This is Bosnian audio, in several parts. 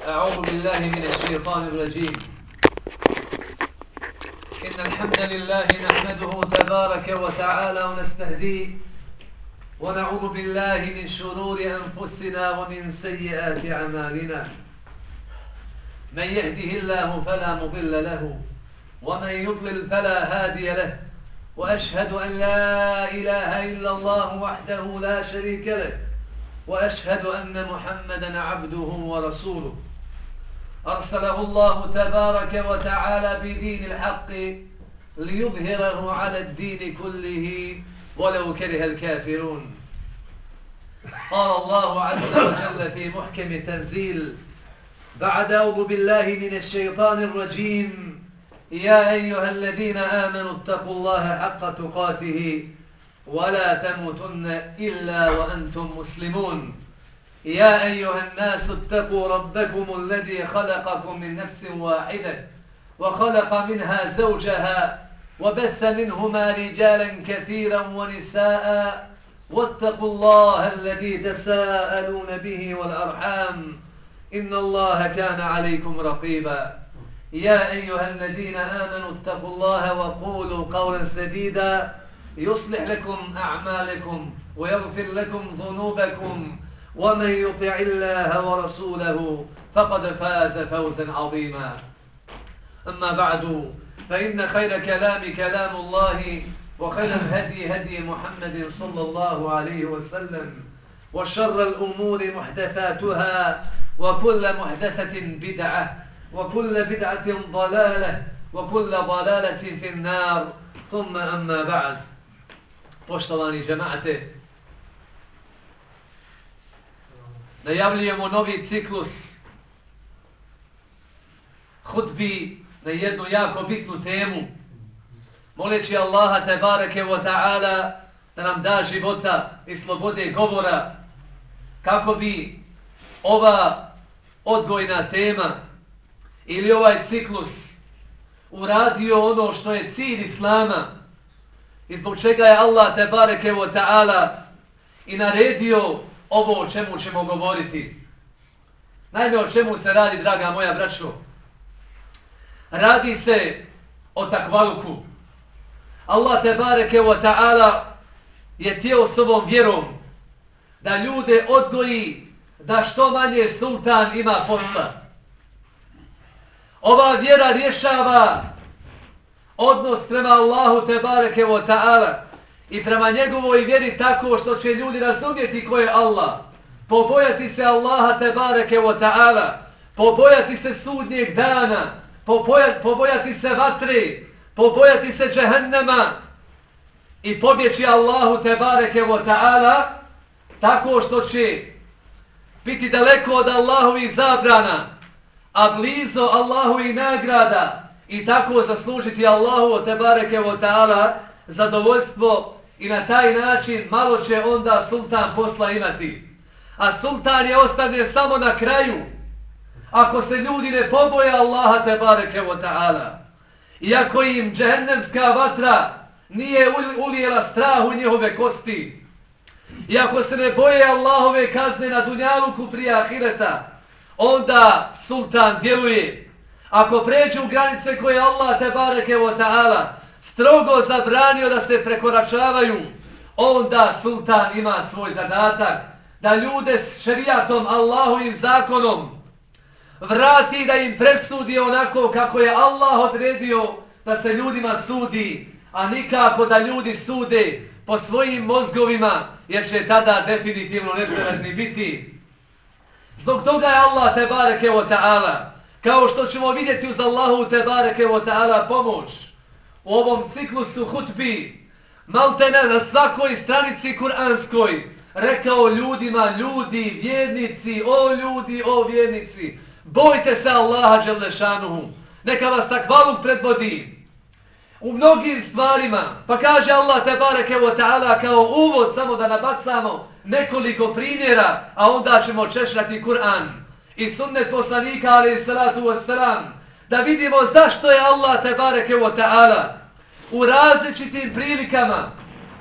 أعوذ بالله من الشيطان الرجيم. إن الحمد لله نحمده تبارك وتعالى ونستهديه ونعوذ بالله من شرور أنفسنا ومن سيئات أعمالنا. من يهده الله فلا مضل له ومن يضلل فلا هادي له، وأشهد أن لا إله إلا الله وحده لا شريك له، وأشهد أن محمدا عبده ورسوله أرسله الله تبارك وتعالى بدين الحق ليظهره على الدين كله ولو كره الكافرون. قال الله عز وجل في محكم التنزيل بعد أعوذ بالله من الشيطان الرجيم: يا أيها الذين آمنوا اتقوا الله حق تقاته ولا تموتن إلا وأنتم مسلمون. يا أيها الناس اتقوا ربكم الذي خلقكم من نفس واحدة وخلق منها زوجها وبث منهما رجالا كثيرا ونساء، واتقوا الله الذي تساءلون به والأرحام إن الله كان عليكم رقيبا. يا أيها الذين آمنوا اتقوا الله وقولوا قولا سديدا يصلح لكم أعمالكم ويغفر لكم ذنوبكم، ومن يطع الله ورسوله فقد فاز فوزا عظيما. أما بعد، فإن خير كلام كلام الله، وخير الهدي هدي محمد صلى الله عليه وسلم، وشر الأمور محدثاتها، وكل محدثة بدعة، وكل بدعة ضلالة، وكل ضلالة في النار. ثم أما بعد. Poštovani džemaate, najavljujemo novi ciklus hutbi na jednu jako bitnu temu, moleći Allaha tebareke wa ta'ala da nam da života i slobode govora, kako bi ova odgojna tema ili ovaj ciklus uradio ono što je cilj Islama i zbog čega je Allah tebareke wa ta'ala i naredio ovo o čemu ćemo govoriti. Naime, o čemu se radi, draga moja braćo? Radi se o takvaluku. Allah tebareke wa ta'ala je htio s ovom vjerom da ljude odgoji da što manje sultan ima posla. Ova vjera rješava odnos prema Allahu tebareke wa ta'ala i prema njegovoj vjeri tako što će ljudi razumjeti ko je Allah, pobojati se Allaha tebareke wa ta'ala, pobojati se sudnjeg dana, pobojati se vatre, pobojati se džehennema i pobjeći Allahu tebareke wa ta'ala tako što će biti daleko od Allahovih zabrana, a blizu Allahovih nagrada, i tako zaslužiti Allahu tebareke wa ta'ala zadovoljstvo, i na taj način malo će onda sultan posla imati. A sultan je ostavljen samo na kraju, ako se ljudi ne poboje Allaha tebareke wa ta'ala. Iako im džehennemska vatra nije ulijela strah u njihove kosti, iako se ne boje Allahove kazne na dunjaluku prije ahireta, onda sultan djeluje. Ako pređu granice koje Allah tebareke wa ta'ala strogo zabranio da se prekoračavaju, onda sultan ima svoj zadatak da ljude s šerijatom, Allahovim zakonom vrati, da im presudi onako kako je Allah odredio da se ljudima sudi, a nikako da ljudi sude po svojim mozgovima, jer će tada definitivno nepravedni biti. Zbog toga je Allah tebareke wa ta'ala, kao što ćemo vidjeti uz Allahu tebareke wa ta'ala pomoć u ovom ciklusu hutbi, maltene na svakoj stranici kuranskoj, rekao ljudima: ljudi, vjernici, o ljudi, o vjernici, bojte se Allaha dželle šanuhu, neka vas takvaluk predvodi u mnogim stvarima. Pa kaže Allah tebareke wa ta'ala kao uvod, samo da nabacamo nekoliko primjera, a onda ćemo češljati Kur'an i sunnet poslanika alejhi salatu vesselam, da vidimo zašto je Allah tebareke wa ta'ala u različitim prilikama,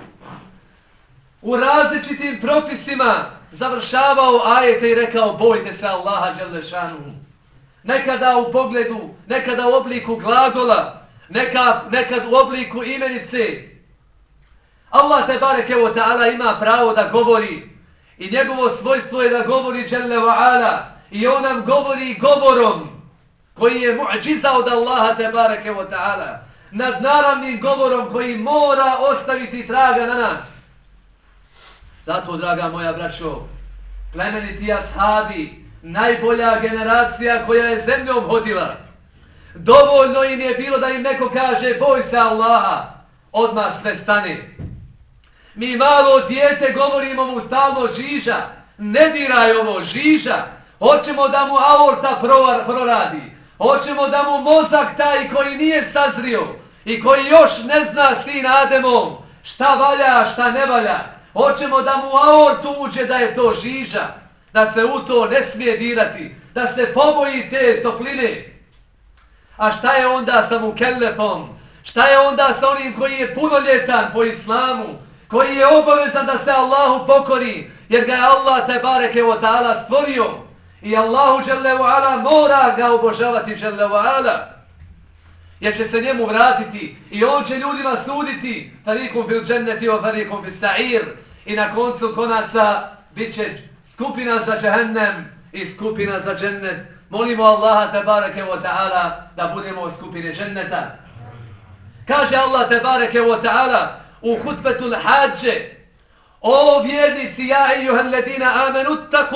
u različitim propisima završavao ajete i rekao: bojte se Allaha dželle šanuhu. nekada u pogledu, nekada u obliku glagola, nekad u obliku imenice. Allah tebareke ve ta'ala ima pravo da govori i njegovo svojstvo je da govori dželle ve ala i on nam govori govorom koji je mu'džiza od Allaha tebareke ve ta'ala, nadnaravnim govorom koji mora ostaviti traga na nas. Zato, draga moja braćo, plemeniti ashabi, najbolja generacija koja je zemljom hodila, dovoljno im je bilo da im neko kaže boj se Allaha, odmah sve stane. Mi malo dijete govorimo mu stalno žiža, ne diraj ovo, žiža, hoćemo da mu aorta proradi, hoćemo da mu mozak taj koji nije sazrio i koji još ne zna sin Ademom šta valja, šta ne valja, hoćemo da mu aortu uđe da je to žiža, da se u to ne smije dirati, da se poboji te topline. A šta je onda sa mukellefom? Šta je onda sa onim koji je punoljetan po islamu, koji je obavezan da se Allahu pokori, jer ga je Allah tebareke ve ta'ala stvorio i Allahu dželle ve ala mora ga obožavati dželle ve ala, jer će se njemu vratiti i on će ljudima suditi farikum fil dženneti wa farikum fis sa'ir i na koncu konaca bit će skupina za džehennem i skupina za džennet. Molimo Allaha tebareke ve ta'ala da budemo u skupini dženneta. Kaže Allah tebareke ve ta'ala u hutbetul hađe: o vjernici, ja ejuhel ledina amenu,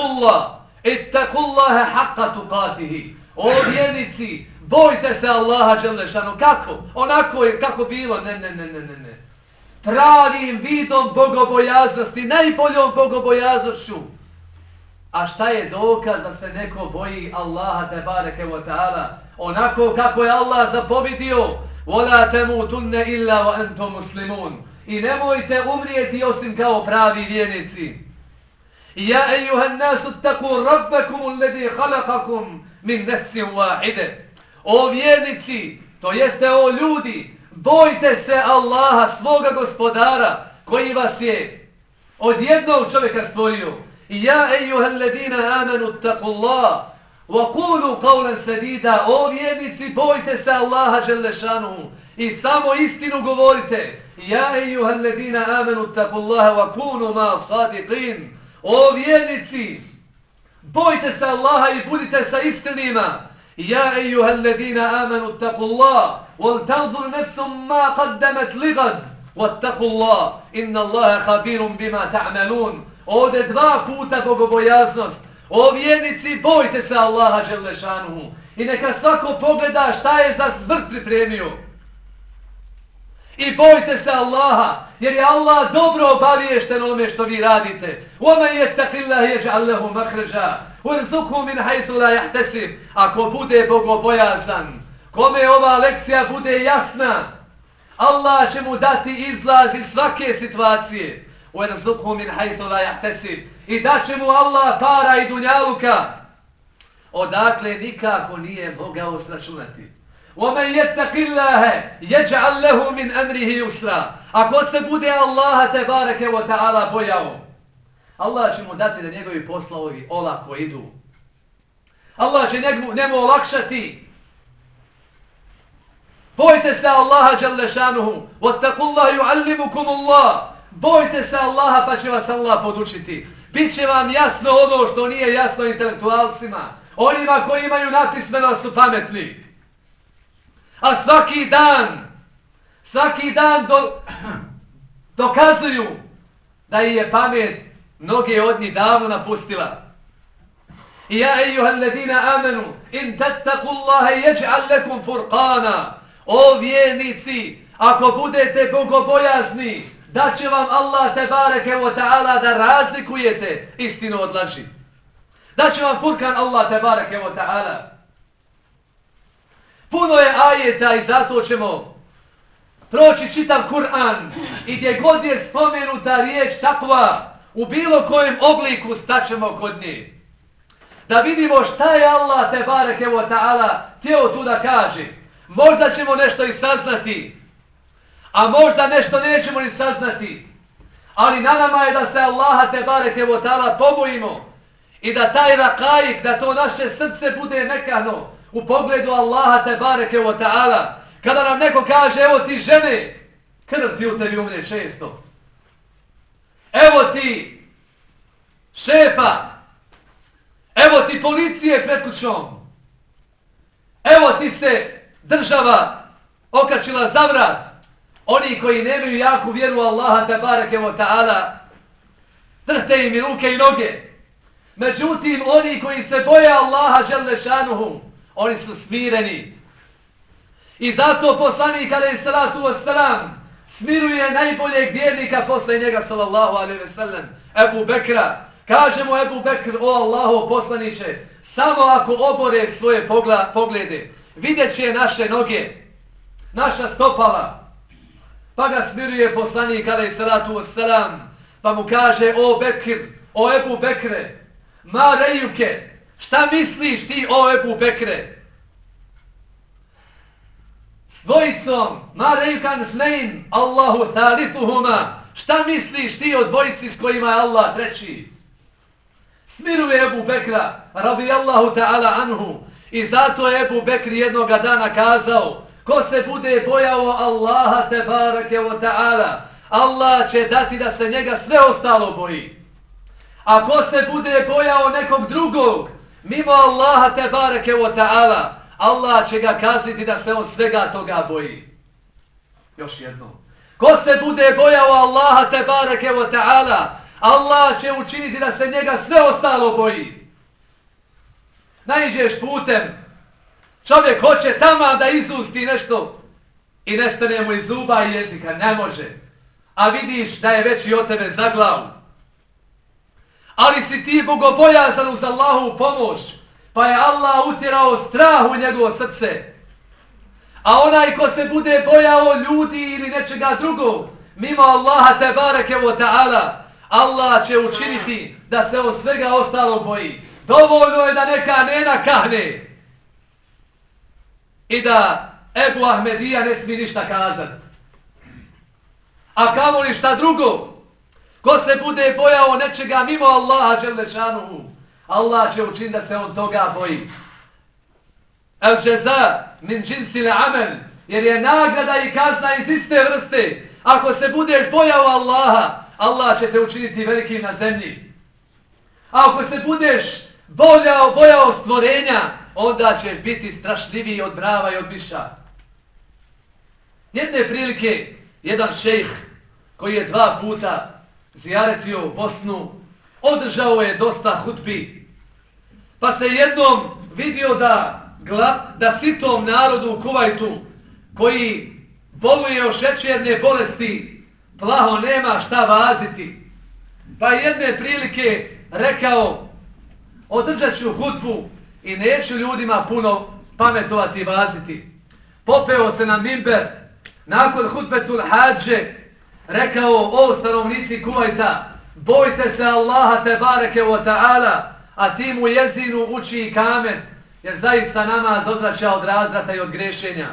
ittakullaha haqqa tuqatihi. O vjernici, bojte se Allaha dželešanu. Kako? Onako je kako bilo. Ne. Pravim vidom bogobojaznosti, najboljom bogobojaznošću. A šta je dokaz da se neko boji Allaha tebareke ve ta'ala? Onako kako je Allah zapovidio: وَلَا تَمُوتُنَّ إِلَّا وَأَنْتُمْ مُسْلِمُونَ. I nemojte umrijeti osim kao pravi vjernici. Ja ejuhan nasu taku rabbakum alladhi khalaqakum min nafsin wahide. O vjernici, to jeste o ljudi, bojte se Allaha, svoga gospodara, koji vas je od jednog čovjeka stvorio. Ja ejuhan ladina amanu taqullah wa qulu qawlan sadida. O vjernici, bojte se Allaha dželle šanuhu i samo istinu govorite. Ja ejuhal ladina amanu taqullaha wa kunu ma sadiqin. O vjernici, bojte se Allaha i budite sa istinima. Ja ejuhal ladina amanu taqullaha wal tanzur nafsum ma qaddamat ligad wattaqullah inna Allaha khabirun bima ta'malun. Ovdje dva puta bogobojaznost. O vjernici, bojte se Allaha dželle šanuhu i neka svako pogleda šta je za smrt pripremio. I bojte se Allaha, jer je Allah dobro obaviješten onome što vi radite. وَمَنْ يَتَّقِ اللَّهِ يَجْعَلْ لَهُ مَخْرَجًا وَيَرْزُقْهُ مِنْ حَيْثُ لَا يَحْتَسِبُ. Ako bude bogobojazan, kome ova lekcija bude jasna, Allah će mu dati izlaz iz svake situacije. وَيَرْزُقْهُ مِنْ حَيْثُ لَا يَحْتَسِبُ. I daće mu Allah para i dunjaluka odakle nikako nije mogao sračunati. وَمَنْ يَتَّقِ اللَّهَ يَجْعَلْ لَهُ مِنْ أَمْرِهِ يُسْرًا. Ako se bude Allaha tebareke ve ta'ala bojao, Allah će mu dati da njegovi poslovi olako idu. Allah će njemu olakšati. Bojte se Allaha dželle šanuhu. وَاتَّقُوا يُعَلِّمُكُمُ اللَّهُ. Bojte se Allaha pa će vas Allah podučiti. Biće vam jasno ono što nije jasno intelektualcima. Onima koji imaju napismeno su pametni. A svaki dan dokazuju da je pamet mnoge od njih davno napustila. I ja ejuhal ladina amanu in tattaqullaha yaj'al lakum furqana. O vjernici, ako budete bogobojazni, da će vam Allah tebareke ve ta'ala da razlikujete istinu od laži. Da će vam furkan Allah tebareke ve ta'ala. Puno je ajeta i zato ćemo proći čitav Kur'an i gdje god je spomenuta riječ takva, u bilo kojem obliku staćemo kod nje. Da vidimo šta je Allah tebareke ve ta'ala htio tu da kaže. Možda ćemo nešto i saznati, a možda nešto nećemo ni saznati. Ali na nama je da se Allaha tebareke ve ta'ala pobojimo i da taj rakaik, da to naše srce bude mekano u pogledu Allaha tebareke wa ta'ala. Kada nam neko kaže, evo ti žene, krv ti u tebi umre često. Evo ti šefa, evo ti policije pred kućom, evo ti se država okačila za vrat. Oni koji nemaju jaku vjeru Allaha tebareke wa ta'ala, drhte im i ruke i noge. Međutim, oni koji se boje Allaha dželle šanuhu, oni su smireni. I zato poslanik alejhi salatu vesselam smiruje najboljeg vjernika posle njega sallallahu alejhi ve sellem, Ebu Bekra. Kaže mu Ebu Bekr, o Allahov poslaniče, samo ako obore svoje poglede, vidjet će naše noge, naša stopala. Pa ga smiruje poslanik alejhi salatu vesselam, pa mu kaže, o Bekr, o Ebu Bekre, ma rejuke, šta misliš ti o Ebu Bekre? S dvojicom, ma rejukan fnein, Allahu thalithuhuma, šta misliš ti o dvojici s kojima je Allah treći? Smiruje Ebu Bekra, radijallahu ta'ala anhu, i zato je Ebu Bekr jednoga dana kazao, ko se bude bojao Allaha tebareke wa ta'ala, Allah će dati da se njega sve ostalo boji. A ko se bude bojao nekog drugog, mimo Allaha tebareke wa ta'ala, Allah će ga kazniti da se on svega toga boji. Još jednom. Ko se bude bojao Allaha tebareke wa ta'ala, Allah će učiniti da se njega sve ostalo boji. Naiđeš putem, čovjek hoće tamo da izusti nešto i nestane mu iz zuba i jezika, ne može. A vidiš da je veći od tebe za glavu. Ali si ti bogobojazan uz Allahovu pomoć, pa je Allah utjerao strah u njegovo srce. A onaj ko se bude bojao ljudi ili nečega drugog, mimo Allaha tebareke wa ta'ala, Allah će učiniti da se on svega ostalo boji. Dovoljno je da neka nena kahne i da Ebu Ahmedija ne smije ništa kazati. A kamoli šta drugo? Ko se bude bojao nečega mimo Allaha dželle šanuhu, Allah će učiniti da se on toga boji. El džeza min džinsil amel, jer je nagrada i kazna iz iste vrste. Ako se budeš bojao Allaha, Allah će te učiniti velikim na zemlji. A ako se budeš bojao stvorenja, onda ćeš biti strašljiviji od brava i od miša. Jedne prilike, jedan šejh koji je 2 puta zijaretio Bosnu, održao je dosta hutbi. Pa se jednom vidio da sitom narodu u Kuvajtu, koji boluje od šećerne bolesti, plaho nema šta vaziti. Pa jedne prilike rekao, održat ću hutbu i neću ljudima puno pametovati i vaziti. Popeo se na mimber, nakon hutbetul hađe, rekao, o stanovnici Kuvajta, bojte se Allaha tebareke wa ta'ala, a ti mu jezinu uči i kamet, jer zaista namaz odvraća od razrata i od grešenja.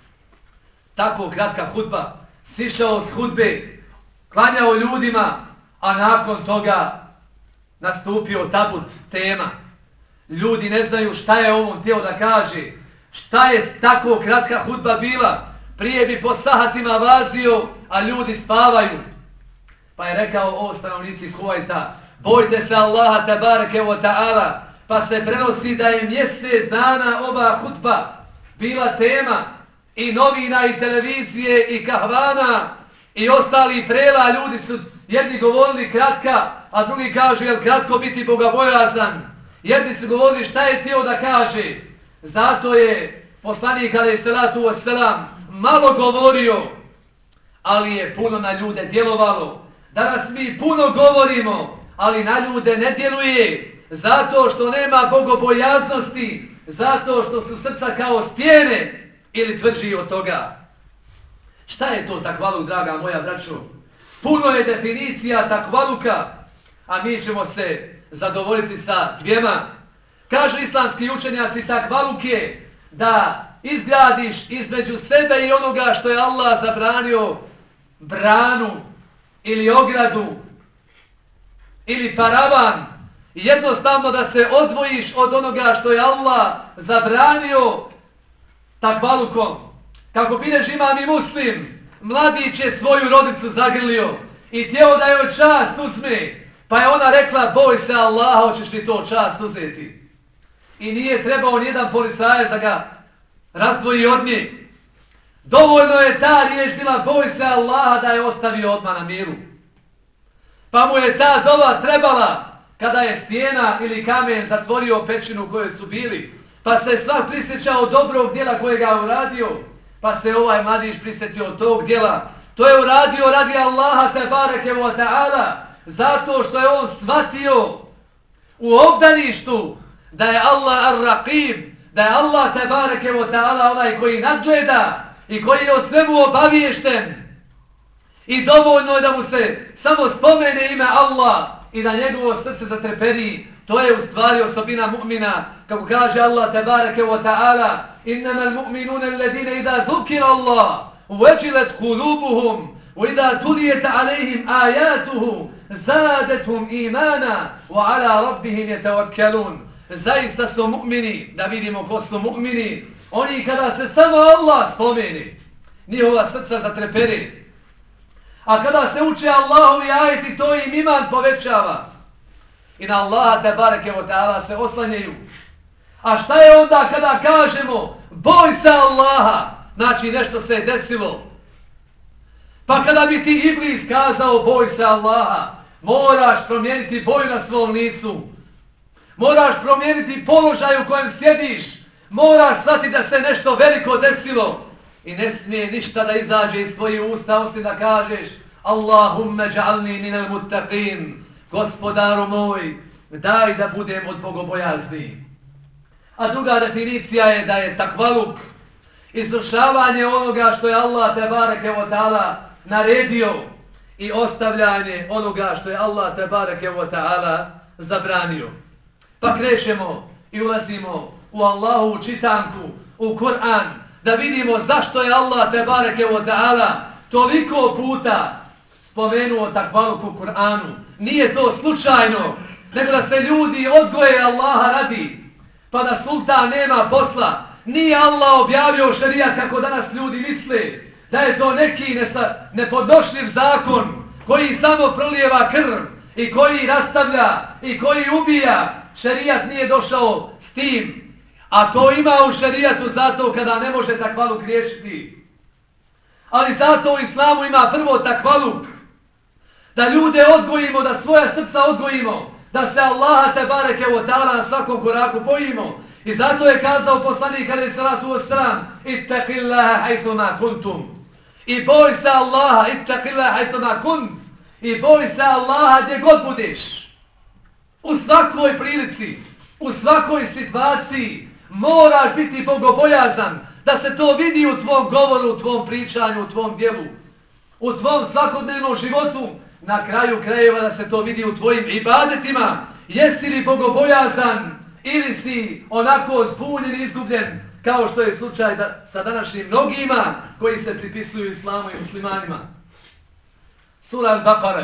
Tako kratka hutba, sišao s hutbe, klanjao ljudima, a nakon toga nastupio tabut tema. Ljudi ne znaju šta je on htio da kaže, šta je tako kratka hutba bila, prije bi po sahatima vazio, a ljudi spavaju. Pa je rekao, o stanovnici Kuvajta, bojte se Allaha tebareke wa ta'ala, pa se prenosi da je mjesec dana ova hutba bila tema i novina i televizije i kahvana i ostali prela. Ljudi su jedni govorili kratka, a drugi kažu, jel kratko biti bogobojazan? Jedni su govorili šta je htio da kaže. Zato je poslanik alejhi salatu vesselam malo govorio, ali je puno na ljude djelovalo. Danas mi puno govorimo, ali na ljude ne djeluje. Zato što nema bogobojaznosti, zato što su srca kao stijene ili tvrđi od toga. Šta je to takvaluk, draga moja braćo? Puno je definicija takvaluka, a mi ćemo se zadovoljiti sa 2. Kažu islamski učenjaci, takvaluk je da izgradiš između sebe i onoga što je Allah zabranio branu ili ogradu ili paravan I jednostavno da se odvojiš od onoga što je Allah zabranio takvalukom. Kako bilježi imam i Muslim, mladić je svoju rodicu zagrlio i htio da joj čast uzme, pa je ona rekla, boj se Allaha, hoćeš li to čast uzeti? I nije trebao nijedan policajac da ga razdvoji od nje. Dovoljno je ta riječ bila, boj se Allaha, da je ostavio odmah na miru. Pa mu je ta dova trebala kada je stijena ili kamen zatvorio pećinu u kojoj su bili, pa se svak prisjećao dobrog djela kojega je uradio, pa se ovaj mladić prisjetio tog djela. To je uradio radi Allaha tebareke wa ta'ala, zato što je on shvatio u obdaništu da je Allah ar-Raqib, da je Allah tebareke wa ta'ala onaj koji nadgleda i koji je o svemu obaviješten. I dovoljno je da mu se samo spomene ime Allah i da njegovo srce zatreperi. To je u stvari osobina mu'mina, kako kaže Allah tebareke wa ta'ala, innama al-mu'minuna alladhina idha dhukira Allah wajilat qulubuhum wa idha tuliyat alayhim ayatuhu zadatuhum imana wa ala rabbihim yatawakkalun. Zaista su mu'mini, da vidimo ko su mu'mini, oni kada se samo Allah spomeni, njihova srca zatreperi. A kada se uče Allahovi ajeti, to im iman povećava. I na Allaha tebareke wa ta'ala se oslanjaju. A šta je onda kada kažemo boj se Allaha? Znači nešto se je desilo. Pa kada bi ti Iblis kazao boj se Allaha, moraš promijeniti boju na svom licu. Moraš promijeniti položaj u kojem sjediš. Moraš shvatiti da se nešto veliko desilo. I ne smije ništa da izađe iz tvojih usta, osim da kažeš Allahumme ja'alni minal muttaqin. Gospodaru moj, daj da budem od bogobojazni. A druga definicija je da je takvaluk izvršavanje onoga što je Allah tebareke wa ta'ala naredio i ostavljanje onoga što je Allah tebareke wa ta'ala zabranio. Pa krećemo i ulazimo u Allahovu čitanku, u Kur'an, da vidimo zašto je Allah tebareke wa ta'ala toliko puta spomenuo takvaluk u Kur'anu. Nije to slučajno, nego da se ljudi odgoje Allaha radi, pa da sultan nema posla. Nije Allah objavio šerijat kako danas ljudi misle, da je to neki nepodnošljiv zakon koji samo prolijeva krv i koji rastavlja i koji ubija. Šerijat nije došao s tim, a to ima u šerijatu zato kada ne može takvaluk riješiti. Ali zato u islamu ima prvo takvaluk, da ljude odgojimo, da svoja srca odgojimo, da se Allaha tebareke wa ta'ala na svakom koraku bojimo. I zato je kazao poslanik alejhi salatu vesselam, ittaqillaha haythuma kuntum. I boj se Allaha, ittaqillaha haythuma kunt. I boj se Allaha gdje god budeš. U svakoj prilici, u svakoj situaciji moraš biti bogobojazan, da se to vidi u tvom govoru, u tvom pričanju, u tvom djelu, u tvom svakodnevnom životu, na kraju krajeva da se to vidi u tvojim ibadetima. Jesi li bogobojazan ili si onako zbunjen i izgubljen, kao što je slučaj sa današnjim mnogima koji se pripisuju islamu i muslimanima. Sura Al-Baqara,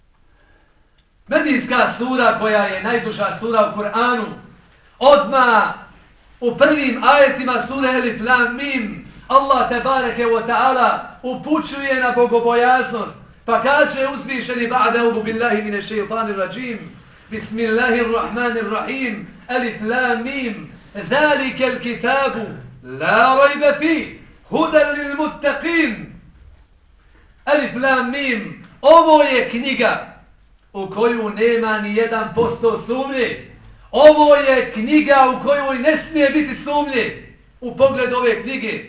medijska sura koja je najduža sura u Kur'anu, odmah u prvim ajetima sure Elif Lam Mim Allah tebareke wa ta'ala upućuje na bogobojaznost, pa kaže uzvišeni ba'da'ubu billahi mine šeitanir rajim, bismillahirrahmanirrahim, Elif Lam Mim, zalike il kitabu, la rajbe fi, hudan lil muttaqin. Elif Lam Mim, ovo je knjiga u koju nema ni 1% sumnje. Ovo je knjiga u kojoj ne smije biti sumnje u pogledu ove knjige.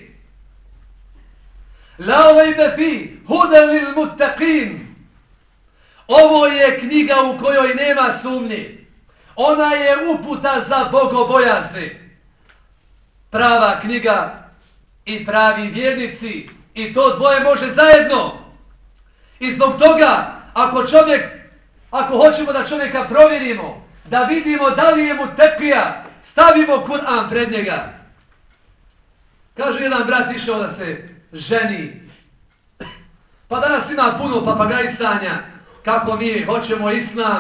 La rajbe fi, hudan lil muttaqin. Ovo je knjiga u kojoj nema sumnje. Ona je uputa za bogobojazne. Prava knjiga i pravi vjernici, i to dvoje može zajedno. I zbog toga, ako hoćemo da čovjeka provjerimo, da vidimo da li je mu tekija, stavimo Kur'an pred njega. Kaže jedan brat išao da se ženi. Pa danas ima puno papagajsanja kako mi hoćemo islam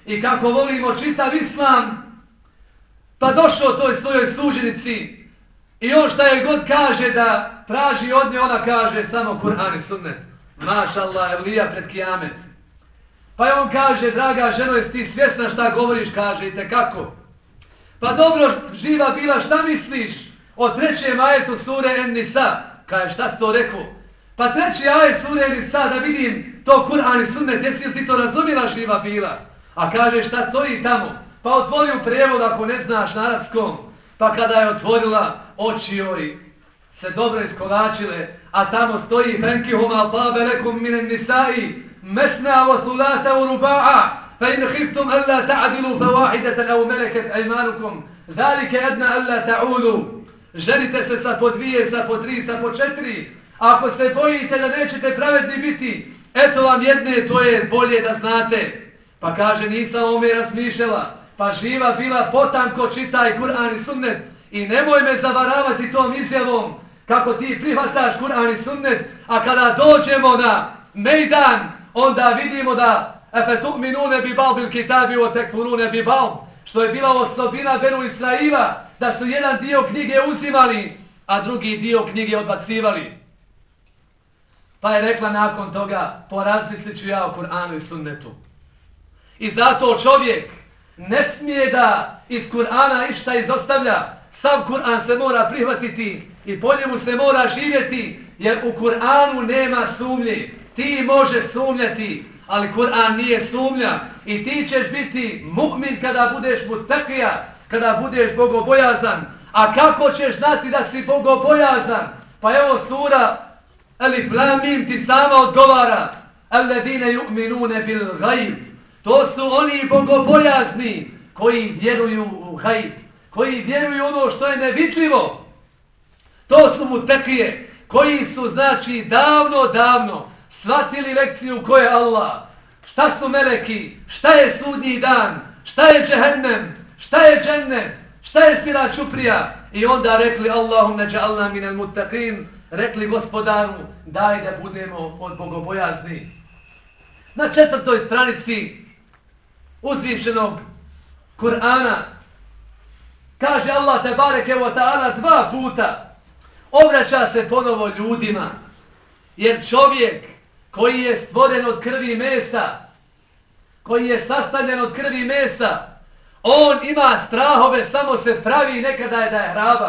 i kako volimo čitav islam, pa došao toj svojoj suđenici i on šta je god kaže da traži od nje, ona kaže samo Kur'an i sunnet. Maša Allah, evlija pred kijamet. Pa je on kaže, draga ženo, jesi ti svjesna šta govoriš, kaže, i tekako. Pa dobro, živa bila, šta misliš o trećem ajetu sure En-Nisa? Kaže, šta si to rekao? Pa treći ajet sure En-Nisa, da vidim to Kur'an i sunnet, jesi li ti to razumila, živa bila? A kaže, šta stoji tamo? Pa otvori u prijevod ako ne znaš na arapskom. Pa kada je otvorila, oči joj se dobro iskolačile, a tamo stoji فَنْكِهُمَ طَابَ لَكُمْ مِنَ النِّسَاءِ مَثْنَا وَثُلَاثَ وَرُبَاعًا فَإِنْ خِفْتُمْ أَلَّا تَعْدِلُوا فَوَاحِدَةً أَوْ مَلَكَتْ أَيْمَانُكُمْ ذَلِكَ أَدْنَى أَلَّا تَعُولُوا. Ženite se sa po 2, sa po 3, sa po 4. Ako se bojite da nećete pravedni biti, eto vam jedne, to je bolje da znate. Pa kaže, nisam ome razmišljala. Pa živa bila, potanko čitaj Kur'an i sunnet i nemoj me zavaravati tom izjavom kako ti prihvataš Kur'an i sunnet, a kada dođemo na mejdan, onda vidimo da اَفَتُؤْمِنُونَ بِبَعْضِ الْكِتَابِ وَتَكْفُرُونَ بِبَعْضِ, što je bila osobina Benu Israila, da su jedan dio knjige uzimali, a drugi dio knjige odbacivali. Pa je rekla nakon toga, porazmislit ću ja o Kur'anu i sunnetu. I zato čovjek ne smije da iz Kur'ana išta izostavlja. Sam Kur'an se mora prihvatiti i po njemu se mora živjeti, jer u Kur'anu nema sumnje. Ti možeš sumnjati, ali Kur'an nije sumnja. I ti ćeš biti mu'min kada budeš mutakija, kada budeš bogobojazan. A kako ćeš znati da si bogobojazan? Pa evo sura Alif Lam Mim ti sama odgovara. Alladine yu'minune bil ghaib. To su oni bogobojazni koji vjeruju u ghaib, koji vjeruju ono što je nevidljivo. To su mutakije koji su, znači, davno shvatili lekciju ko je Allah, šta su meleki, šta je sudnji dan, šta je džehennem, šta je džennet, šta je sira čuprija. I onda rekli Allahumme dža'alna minel muttaqin, rekli Gospodaru, daj da budemo od bogobojazni. Na 4. stranici uzvišenog Kur'ana kaže Allah tebareke ve ta'ala 2 puta, obraća se ponovo ljudima, jer čovjek koji je stvoren od krvi i mesa, koji je sastavljen od krvi i mesa, on ima strahove, samo se pravi nekada je da je hrabar.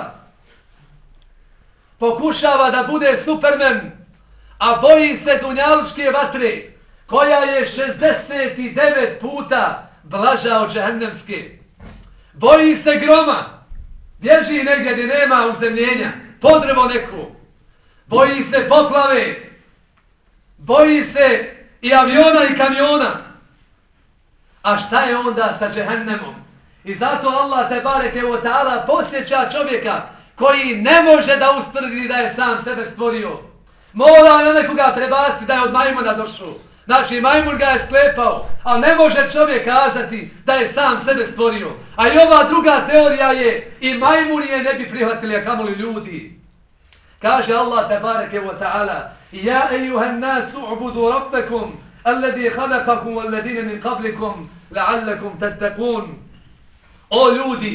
Pokušava da bude Superman, a boji se dunjalučke vatre, koja je 69 puta blaža od džehennemske. Boji se groma, bježi negdje gdje nema uzemljenja, podrvo neku. Boji se poplave, boji se i aviona i kamiona. A šta je onda sa džehennemom? I zato Allah tebareke ve ta'ala posjeća čovjeka koji ne može da ustvrdi da je sam sebe stvorio. Mora na nekoga prebaciti da je od majmuna došao. Znači, majmun ga je sklepao, ali ne može čovjek kazati da je sam sebe stvorio. A i ova druga teorija je, i majmuni je ne bi prihvatili, a kamoli ljudi. Kaže Allah tebareke ve ta'ala, ja ejuhan nasu ubudu rabbekum, alladhi khalaqakum walladine min qablikum, la'allakum tattaqun. O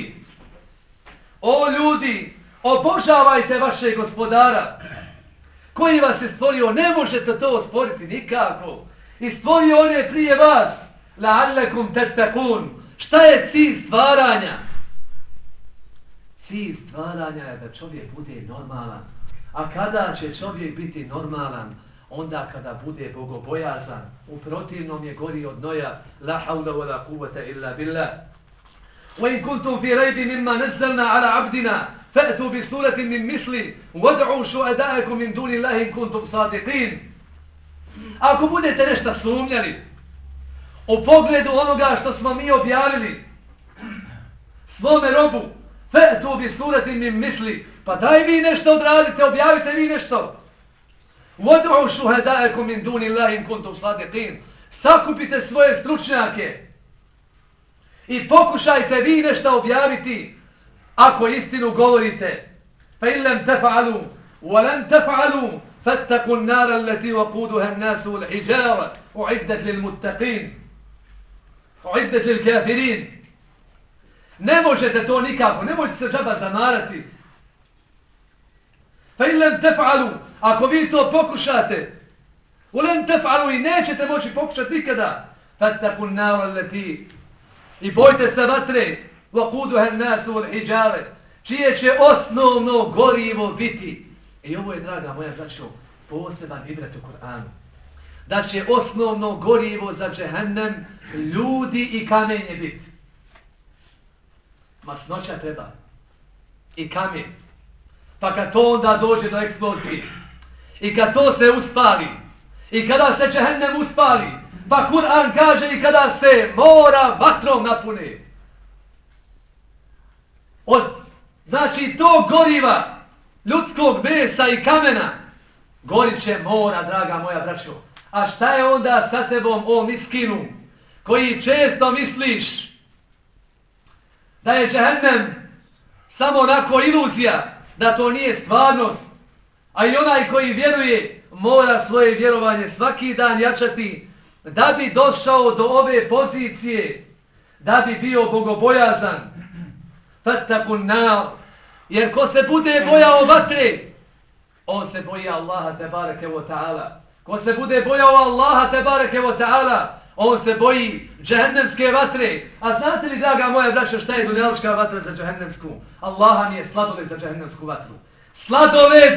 ljudi, obožavajte vašeg gospodara, koji vas je stvorio, ne možete to osporiti nikako. I stvorio on je prije vas, la'allakum tattaqun. Šta je cilj stvaranja? Cilj stvaranja je da čovjek bude normalan. A kada će čovjek biti normalan? Onda kada bude bogobojazan. U protivnom je gori od noja. La hawla wa la quwwata illa billah. وَإِنْ كُنْتُمْ فِي رَيْبٍ مِمَّا نَزَّلْنَا عَلَى عَبْدِنَا فَأْتُوا بِسُورَةٍ مِّن مِثْلِهِ وَادْعُوا شُهَدَاءَكُم مِّن دُونِ اللَّهِ إِن كُنتُمْ صَادِقِينَ. Ako budete nešto sumnjali u pogledu onoga što smo mi objavili svome robu, فَأْتُوا بِسُورَةٍ مِّن مِثْلِهِ, pa daj vi nešto odradite, objavite vi nešto. وَادْعُوا شُهَدَاءَكُم مِّن دُونِ اللَّهِ إِن كُنتُمْ صَادِقِينَ. Sakupite svoje stručnjake i pokušajte vi nešto objaviti ako istinu govorite. فَإِنْ لَمْ تَفْعَلُوا وَلَنْ تَفْعَلُوا فَاتَّقُوا النَّارَ الَّتِي وَقُودُهَا النَّاسُ وَالْحِجَارَةُ أُعِدَّتْ لِلْمُتَّقِينَ. uiddet lil kafirin. Ne možete to nikako, nemojte se džaba zamarati. Fa in lem tef'alu, ako vi to pokušate, u lem tef'alu i nećete moći pokušati nikada, fattakun nara allati, i bojte se vatre, waquduha an-nasu wal hijare, čije će osnovno gorivo biti. I ovo je, draga moja braćo, poseban ibret u Kur'anu. Da će osnovno gorivo za džehennem ljudi i kamenje biti. Masnoća treba. I kamen. Pa kad to onda dođe do eksplozije. I kad to se uspali. I kada se džehennem uspali. Pa Kur'an kaže i kada se mora vatrom napune. Znači to goriva ljudskog mesa i kamena gorit će mora, draga moja braćo. A šta je onda sa tebom, o miskinu, koji često misliš da je džehennem samo onako iluzija, da to nije stvarnost, a i onaj koji vjeruje mora svoje vjerovanje svaki dan jačati da bi došao do ove pozicije, da bi bio bogobojazan. Fattakun nar, jer ko se bude bojao vatre, on se boji Allaha tebareke wa ta'ala. Ko se bude bojao Allaha tebareke wa ta'ala, on se boji džehennemske vatre. A znate li, draga moja braćo, šta je dunjalučka vatra za džehennemsku? Allah mi je sladoled za džehennemsku vatru. Sladoled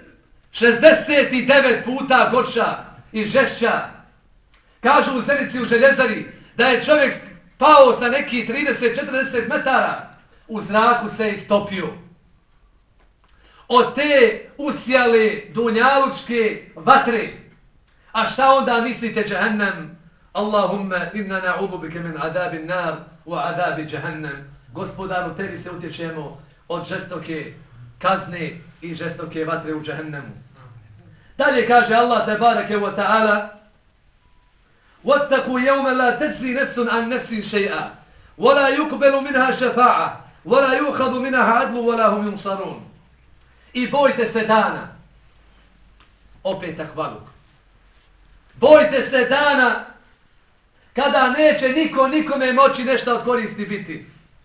69 puta gorča i žešća. Kažu u Zenici u željezari da je čovjek pao sa neki 30-40 metara, u zraku se istopio. Od te usjale dunjalučke vatre. A šta onda mislite džehennem? Allahumma inna na'udhu bike min adabin nar wa adabi džehennem. Gospodaru, tebi se utječemo od žestoke kazne i žestoke vatre u džehennemu. Dalje kaže Allah tebareke wa ta'ala: وَاتَّقُوا يَوْمَ لَا تَجْزِي نَفْسٌ عَنْ نَفْسٍ شَيْئًا وَلَا يُقْبَلُ مِنْهَا شَفَاعَةٌ وَلَا يُؤْخَذُ مِنْهَا عَدْلٌ وَلَا هُمْ يُنصَرُونَ. I bojte se dana. Opet takvaluk. Bojte se dana kada neće niko nikome moći nešto od koristi biti.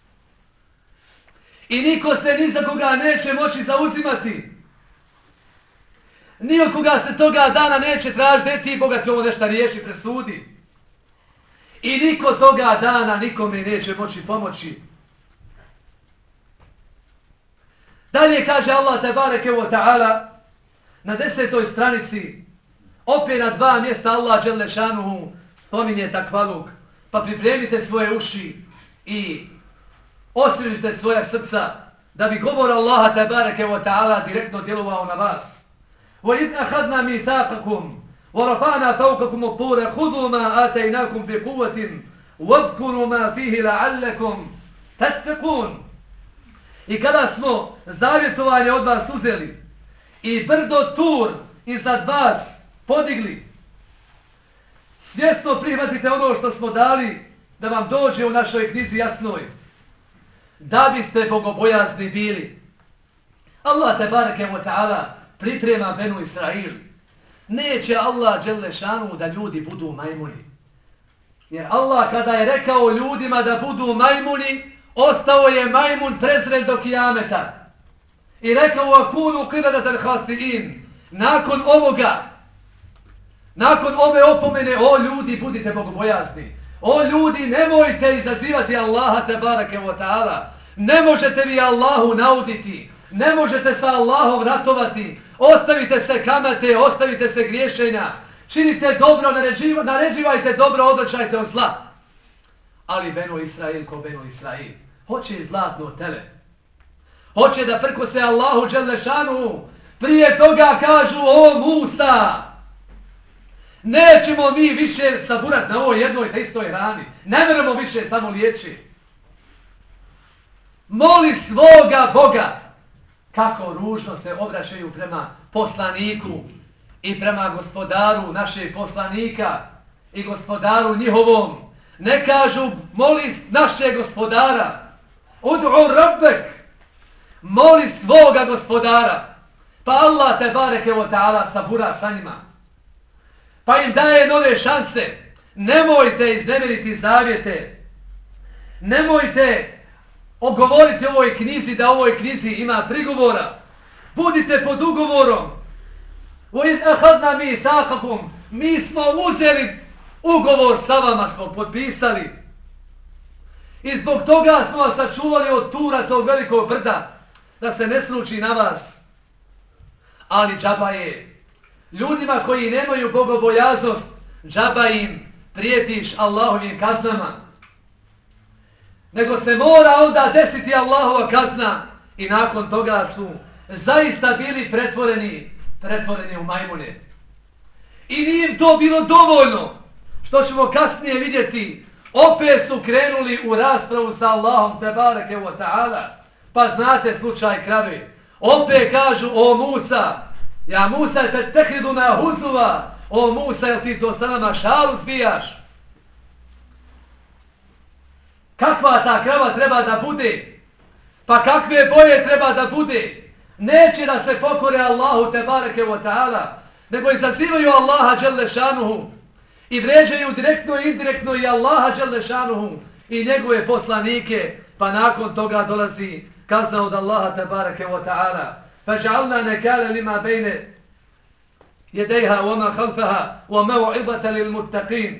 I niko se ni za koga neće moći zauzimati. Ni od koga se toga dana neće tražiti, da ti Boga ti ovo nešto riješi, presudi. I niko toga dana nikome neće moći pomoći. Dalje kaže Allah tebareke wa ta'ala na 10. stranici, opet na 2 mjesta Allah dželle šanuhu spominje takvaluk. Pa pripremite svoje uši i osvježite svoja srca da bi govor Allaha tebareke wa ta'ala direktno djelovao na vas. وَإِذْ أَخَذْنَا مِيثَاقَكُمْ وَرَفَعْنَا فَوْقَكُمُ الطُّورَ خُذُوا مَا آتَيْنَاكُمْ بِقُوَّةٍ وَاذْكُرُوا مَا فِيهِ لَعَلَّكُمْ تَتَّقُونَ. I kada smo zavjetovanje od vas uzeli i brdo Tur iznad vas podigli, svjesno prihvatite ono što smo dali da vam dođe u našoj knjizi jasnoj, da biste bogobojazni bili. Allah tebareke wa ta'ala priprema Benu Israil. Neće Allah dželle šanu da ljudi budu majmuni. Jer Allah kada je rekao ljudima da budu majmuni, ostao je majmun prezren do kijameta. I rekao akunu qiradatan khasi'in. Nakon ovoga, nakon ove opomene, o ljudi, budite bogobojazni. O ljudi, nemojte izazivati Allaha tebareke wa ta'ala. Ne možete vi Allahu nauditi. Ne možete sa Allahom ratovati. Ostavite se kamate, ostavite se griješenja. Činite dobro, naređivajte dobro, odvraćajte od zla. Ali Benu Israil ko Benu Israil. Hoće zlatno tele. Hoće da prkose Allahu dželle šanuhu. Prije toga kažu: o Musa, nećemo mi više saburat na ovoj jednoj te istoj hrani. Ne moramo više samo liječi. Moli svoga Boga. Kako ružno se obraćaju prema poslaniku i prema gospodaru našeg poslanika i gospodaru njihovom. Ne kažu moli našeg gospodara. Ud'u rabbek. Moli svoga gospodara. Pa Allah tebareke wa ta'ala sabura sa njima. Pa im daje nove šanse. Nemojte iznemiriti zavjete. Nemojte ogovoriti ovoj knjizi da ovoj knjizi ima prigovora. Budite pod ugovorom. Mi smo uzeli ugovor sa vama, smo potpisali. I zbog toga smo vas sačuvali od tura tog velikog brda, da se ne sruči na vas. Ali džaba je. Ljudima koji nemaju bogobojaznost, džaba im prijetiš Allahovim kaznama. Nego se mora onda desiti Allahova kazna i nakon toga su zaista bili pretvoreni u majmune. I nije im to bilo dovoljno, što ćemo kasnije vidjeti. Opet su krenuli u raspravu sa Allahom tebareke wa ta'ala. Pa znate slučaj krave. Opet kažu, o Musa, ja Musa te tehridu na huzuva. O Musa, jel ti to sa nama šalu zbijaš? Kakva ta krava treba da bude? Pa kakve boje treba da bude? Neće da se pokore Allahu tebareke wa ta'ala, nego izazivaju Allaha dželle šanuhu i vređaju direktno i indirektno i Allaha dželle šanuhu i njegove poslanike, pa nakon toga dolazi kazna od Allaha tebareke wa ta'ala. Faj'alna nekale lima bejne jedejha wa ma khalfaha wa maw'idata lil muttaqin.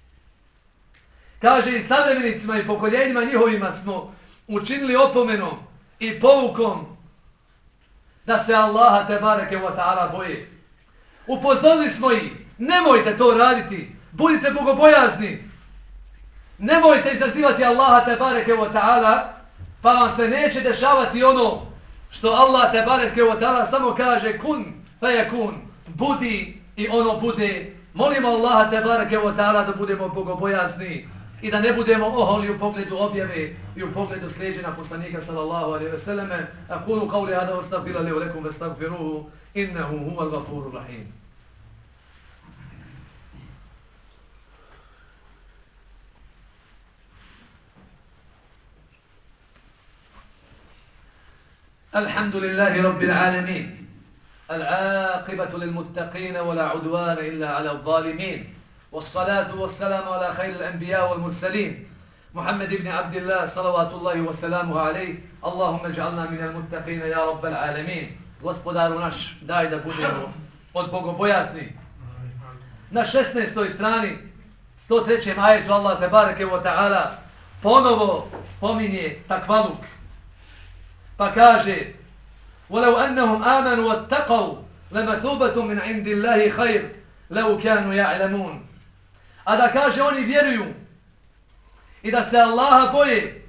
Kaže i savremenicima i pokoljenjima njihovima smo učinili opomenom i poukom da se Allaha tebareke wa ta'ala boje. Upozorili smo ih, nemojte to raditi, budite bogobojazni. Nemojte izazivati Allaha tebareke wa ta'ala, pa vam se neće dešavati ono što Allah tebareke wa ta'ala samo kaže kun, fa je kun, budi i ono bude. Molimo Allaha tebareke wa ta'ala da budemo bogobojazni i da ne budemo oholi u pogledu objave i u pogledu slijeđenja poslanika sallallahu alejhi ve selleme. Aqulu qawli hada wastaghfiru li lakum wastaghfiruhu innahu huwal ghafurur rahim. الحمد لله رب العالمين العاقبة للمتقين ولا عدوان إلا على الظالمين والصلاة والسلام على خير الأنبياء والمرسلين محمد بن عبد الله صلوات الله وسلامه عليه اللهم اجعلنا من المتقين يا رب العالمين. Gospodaru naš, daj da budemo od bogobojasni. Na 16. strani 103. ajetu Allah tebareke wa ta'ala ponovo spominje takvaluk. Pa kaže وَلَوْ أَنَّهُمْ آمَنُوا وَاتَّقَوْا لَمَثُوبَةٌ مِنْ عِنْدِ اللَّهِ خَيْرٌ لَوْ كَانُوا يَعْلَمُونَ. A da kaže oni vjeruju i da se Allaha boje,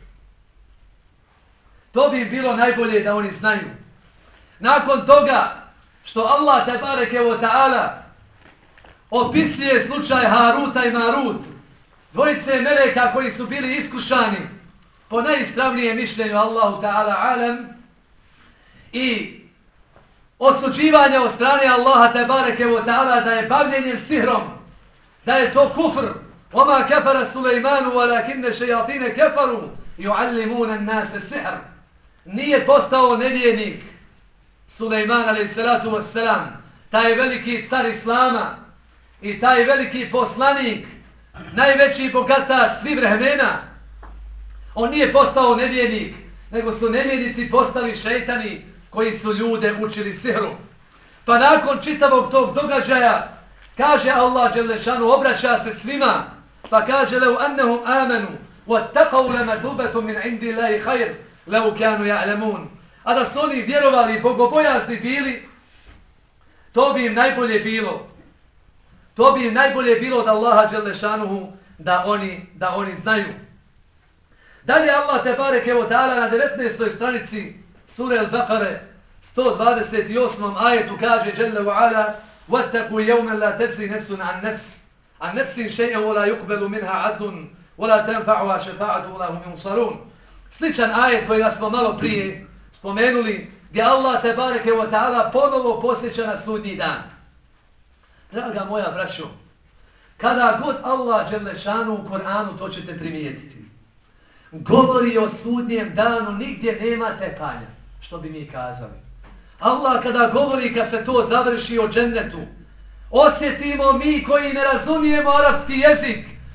to bi bilo najbolje da oni znaju. Nakon toga što Allah tebareke wa ta'ala opisuje slučaj Haruta i Marut, dvojice meleka koji su bili iskušani po najispravnijem mišljenju Allahu ta'ala alam i osuđivanje od strane Allaha tebareke wa ta'ala da je bavljenjem sihrom, da je to kufr. وَمَا كَفَرَ سُلَيْمَانُ وَلَكِنَّ شَيَاطِينَ كَفَرُوا يُعَلِّمُونَ النَّاسَ السِّحْرَ. Nije postao nevjernik Sulejman alejselatu vesselam, taj veliki car Islama i taj veliki poslanik, najveći bogataš svih vremena. On nije postao nevjernik, nego su nevjernici postali šejtani koji su ljude učili sihru. Pa nakon čitavog tog događaja kaže Allah dželle šanu, obraća se svima, pa kaže لَوْ أَنَّهُمْ آمَنُوا وَاتَّقَوْا لَمَثُوبَةٌ مِنْ عِنْدِ اللَّهِ خَيْرٌ لَوْ كَانُوا يَعْلَمُونَ. A da su oni vjerovali i bogobojazni bili, to bi im najbolje bilo. To bi im najbolje bilo od Allaha dželle šanuhu da oni znaju. Dalje Allah tebareke wa ta'ala na 19. stranici sure Al-Baqare 128. ajetu kaže dželle wa ala وَاتَّقُوا يَوْمًا لَا تَجْزِي نَفْسٌ عَنْ نَفْسٍ عَنْ نَفْسٍ شَيْئًا وَلَا يُقْبَلُ مِنْهَا عَدْلٌ وَلَا تَنْفَعُهَا شَفَاعَةٌ وَلَا هُمْ يُنصَرُونَ. Sličan ajet koji smo malo prije spomenuli, gdje Allah tebareke wa ta'ala ponovo posjeća na sudnji dan. Draga moja braćo, kada god Allah dželle šanu u Koranu, to ćete primijetiti, govori o sudnjem danu, nigdje nema tepanja, što bi mi kazali. Allah kada govori, kad se to završi o džennetu, osjetimo mi koji ne razumijemo arapski jezik,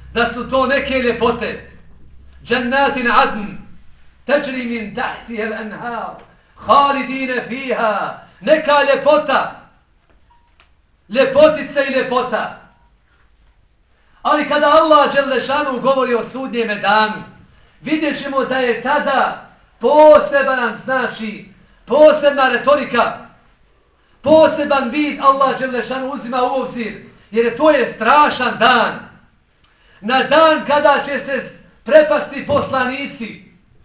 da su to neke ljepote. Jannatin adn, tajri min tahtiha al-anhar, khalidine fiha, neka ljepota, ljepotice i ljepota. Ali kada Allah dželešanu govori o sudnjeme danu, vidjet ćemo da je tada poseban, znači posebna retorika, poseban vid Allah dželešanu uzima u obzir, jer to je strašan dan. Na dan kada će se prepasti poslanici,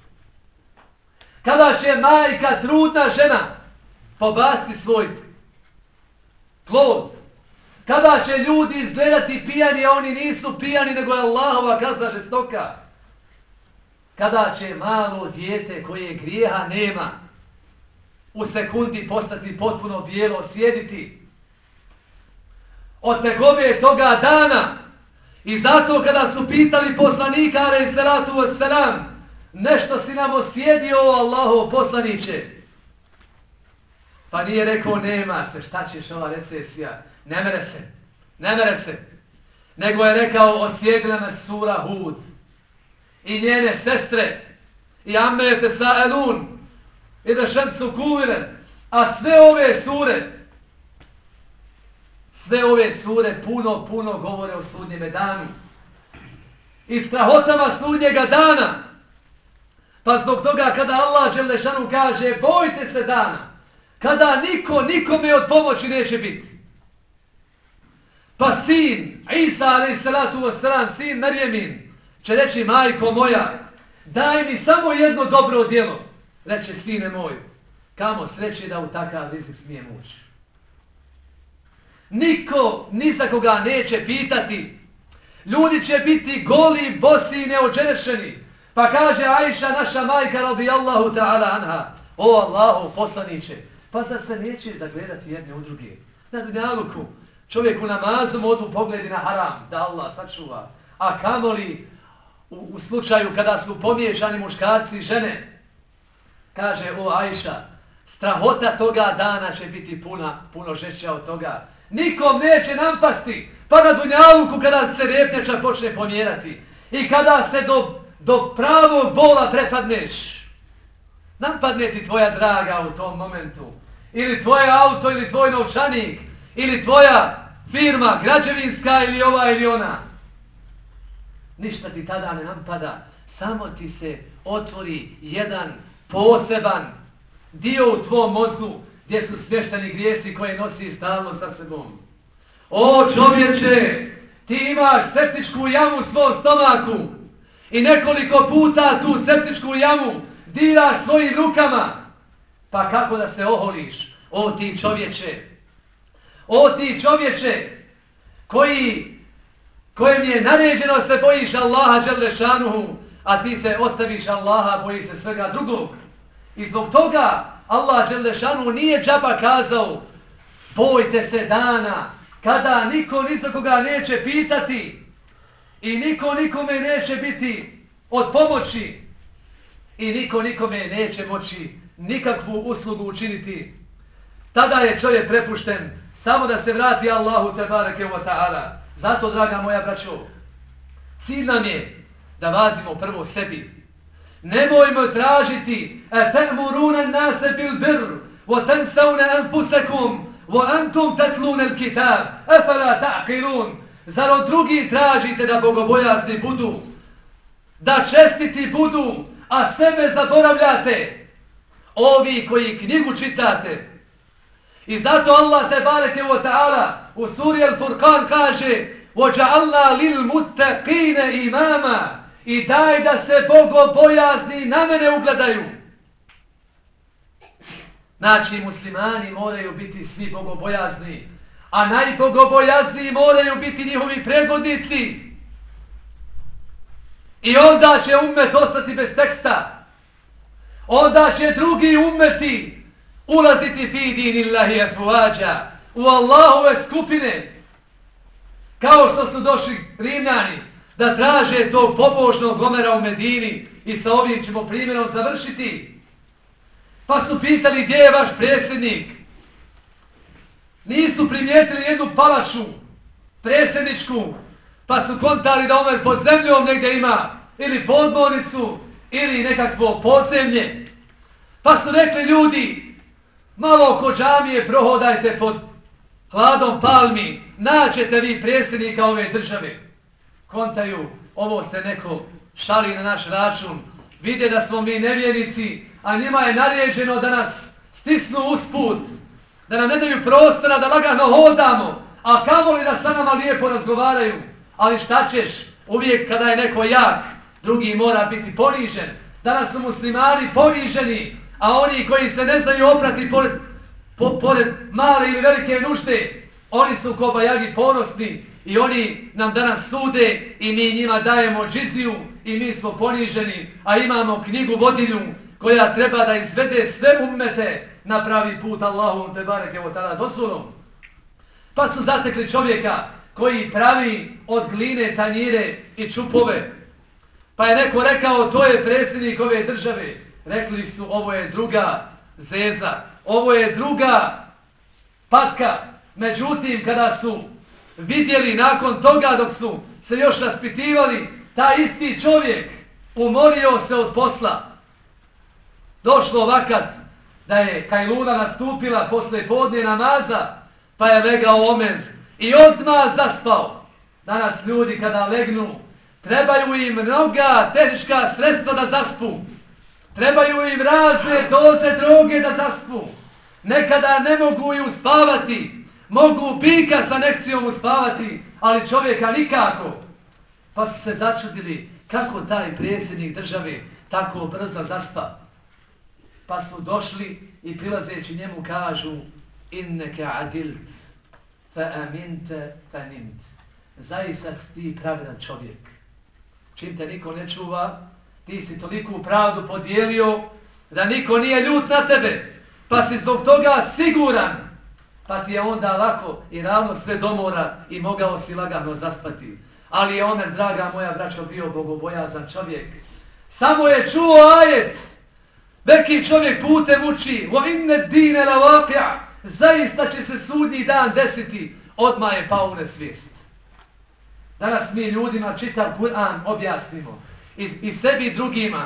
kada će majka, trudna žena pobaciti svoj plod, kada će ljudi izgledati pijani, a oni nisu pijani, nego je Allahova kazna žestoka, kada će malo dijete koje grijeha nema u sekundi postati potpuno bijelo, sjediti od tegobe toga dana. I zato kada su pitali poslanika alejhi salatu vesselam, nešto si nam osjedio, Allahov poslaniće, pa nije rekao nema se, šta ćeš ova recesija, ne mere se, nego je rekao osjedila me sura Hud i njene sestre i ammete sa'elun i da šemsu kuvire, a sve ove sure puno govore o sudnjeme danu i strahotama sudnjega dana. Pa zbog toga kada Allah dželešanu kaže bojte se dana, kada niko nikome od pomoći neće biti. Pa sin Isa alejhi salatu vesselam, sin Marjemin, će reći majko moja, daj mi samo jedno dobro djelo. Reče sine moj, kamo sreće da u takav rizik smijem ući. Niko ni za koga neće pitati. Ljudi će biti goli, bosi i neođerešeni. Pa kaže Ajša, naša majka, radijallahu ta'ala anha, o Allahu poslaniće, pa zar se neće zagledati jedne u druge? Na dunjaluku čovjek u namazu modu pogledi na haram, da Allah sačuva. A kamoli u slučaju kada su pomiješani muškarci i žene, kaže o Ajša, strahota toga dana će biti puno žešća od toga. Nikom neće nampasti, pa na dunjaluku kada se repnjača počne pomjerati i kada se do pravog bola prepadneš, nampadne ti tvoja draga u tom momentu, ili tvoje auto, ili tvoj novčanik, ili tvoja firma, građevinska ili ova ili ona. Ništa ti tada ne nampada, samo ti se otvori jedan poseban dio u tvom mozgu gdje su smješteni grijesi koje nosiš stalno sa sebom. O čovječe, ti imaš septičku jamu u svom stomaku i nekoliko puta tu septičku jamu diraš svojim rukama. Pa kako da se oholiš? O ti čovječe, kojem je naređeno se bojiš Allaha dželešanuhu, a ti se ostaviš Allaha, bojiš se svega drugog. I zbog toga Allah dželešanuhu nije džaba kazao bojte se dana kada niko ni za koga neće pitati i niko nikome neće biti od pomoći i niko nikome neće moći nikakvu uslugu učiniti. Tada je čovjek prepušten samo da se vrati Allahu tebareke wa ta'ala. Zato, draga moja braćo, cilj nam je da vazimo prvo sebi. Nemojmo tražiti atamuruna an-nase bil birr wa tansawna anfusakum wa antum tatluna al-kitab afala ta'qilun. Zar od drugih tražite da bogobojazni budu, da čestiti budu, a sebe zaboravljate? Ovi koji knjigu čitate. I zato Allah tebareke wa ta'ala u suri Al-Furqan kaže وَجَعَلْنَا لِلْمُتَّقِينَ imama, i daj da se bogobojazni na mene ugledaju. Znači, muslimani moraju biti svi bogobojazni, a najbogobojazniji moraju biti njihovi predvodnici. I onda će ummet ostati bez teksta. Onda će drugi ummeti ulaziti fi dinillahi afwaja, u Allahove skupine, kao što su došli Rimljani da traže tog pobožnog Omera u Medini, i sa ovim ćemo primjerom završiti. Pa su pitali gdje je vaš predsjednik. Nisu primijetili jednu palaču predsjedničku Pa su kontali da Omer pod zemljom negdje ima ili podmornicu ili nekakvo podzemlje. Pa su rekli ljudi, malo oko džamije prohodajte pod hladom palmi, naćete vi predsjednika ove države. Kontaju, ovo se neko šali na naš račun, vide da smo mi nevjernici, a njima je naređeno da nas stisnu usput, da nam ne daju prostora da lagano hodamo, a kamoli da sa nama lijepo razgovaraju. Ali šta ćeš, uvijek kada je neko jak, drugi mora biti ponižen. Danas su muslimani poniženi, a oni koji se ne znaju oprati pored male ili velike nužde, oni su ko bajagi ponosni i oni nam danas sude i mi njima dajemo džiziju i mi smo poniženi, a imamo knjigu vodilju koja treba da izvede sve ummete na pravi put Allahovom te bareke ve taala dozvolom. Pa su zatekli čovjeka koji pravi od gline tanjire i čupove. Pa je neko rekao, to je predsjednik ove države. Rekli su, ovo je druga zeza, ovo je druga patka. Međutim, kada su vidjeli nakon toga, dok su se još raspitivali, taj isti čovjek umorio se od posla. Došlo vakat da je kajluna nastupila posle podne namaza, pa je legao Omer i odmah zaspao. Danas ljudi kada legnu, trebaju im mnoga tehnička sredstva da zaspu. Trebaju im razne doze droge da zaspu. Nekada ne mogu i uspavati. Mogu bika sa nekcijom uspavati, ali čovjeka nikako. Pa su se začudili kako taj predsjednik države tako brzo zaspa. Pa su došli i prilazeći njemu kažu inneke adilt, fa aminte, fa nimt. Zaista si ti pravedan čovjek. Čim te niko ne čuva, ti si toliku pravdu podijelio da niko nije ljut na tebe, pa si zbog toga siguran, pa ti je onda lako i ravno sve do mora i mogao si lagano zaspati. Ali je Omer, draga moja braćo, bio bogobojazan čovjek. Samo je čuo ajet, neki čovjek putem uči, wa inne dine la waqia, zaista će se sudnji dan desiti, odmah je pao u nesvijest. Danas mi ljudima čitav Kur'an objasnimo i sebi i drugima.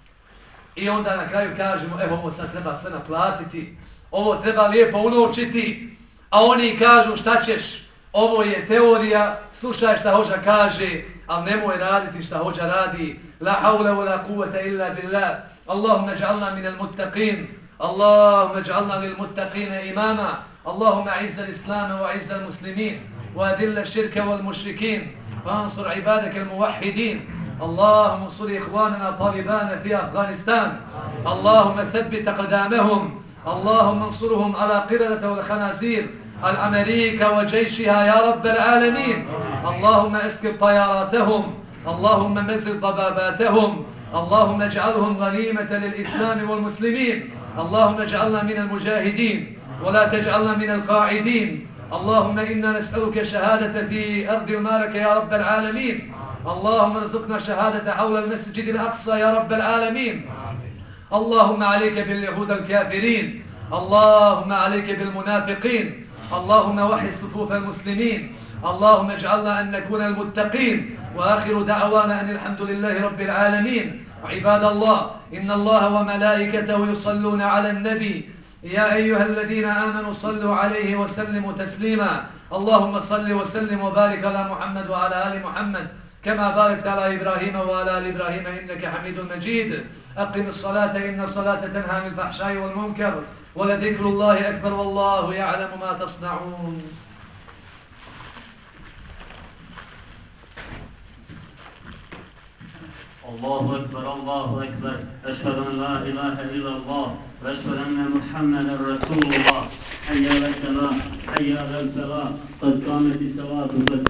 I onda na kraju kažemo, evo ovo sad treba sve naplatiti, ovo treba lijepo unovčiti, a oni kažu šta ćeš, ovo je teorija, slušaj šta hođa kaže, ali nemoj raditi šta hođa radi. La hawla wa la quvata illa billah. Allahumma ij'alna min al-muttaqin. Allahumma ij'alna lil muttaqina imama. Allahumma a'izz al-islam wa a'izz al-muslimin wa adill ash-shirka wal mushrikin. وانصر عبادك الموحدين اللهم انصر إخواننا طالبان في أفغانستان اللهم ثبت أقدامهم اللهم انصرهم على قردة والخنازير الأمريكا وجيشها يا رب العالمين اللهم اسكب طياراتهم اللهم مزل ضباباتهم اللهم اجعلهم غنيمة للإسلام والمسلمين اللهم اجعلنا من المجاهدين ولا تجعلنا من القاعدين اللهم إنا نسألك شهادة في أرض المعركة يا رب العالمين اللهم ارزقنا شهادة حول المسجد الأقصى يا رب العالمين اللهم عليك باليهود الكافرين اللهم عليك بالمنافقين اللهم وحي صفوف المسلمين اللهم اجعلنا أن نكون المتقين وآخر دعوانا أن الحمد لله رب العالمين عباد الله إن الله وملائكته يصلون على النبي يا أيها الذين آمنوا صلوا عليه وسلموا تسليما اللهم صل وسلم وبارك على محمد وعلى آل محمد كما باركت على إبراهيم وعلى آل إبراهيم إنك حميد مجيد أقم الصلاة إن الصلاة تنهى عن الفحشاء والمنكر ولذكر الله أكبر والله يعلم ما تصنعون الله أكبر أشهد أن لا إله إلا الله وأشهد أن محمدا رسول الله حي على الصلاة حي على الفلاح قد قامت الصلاة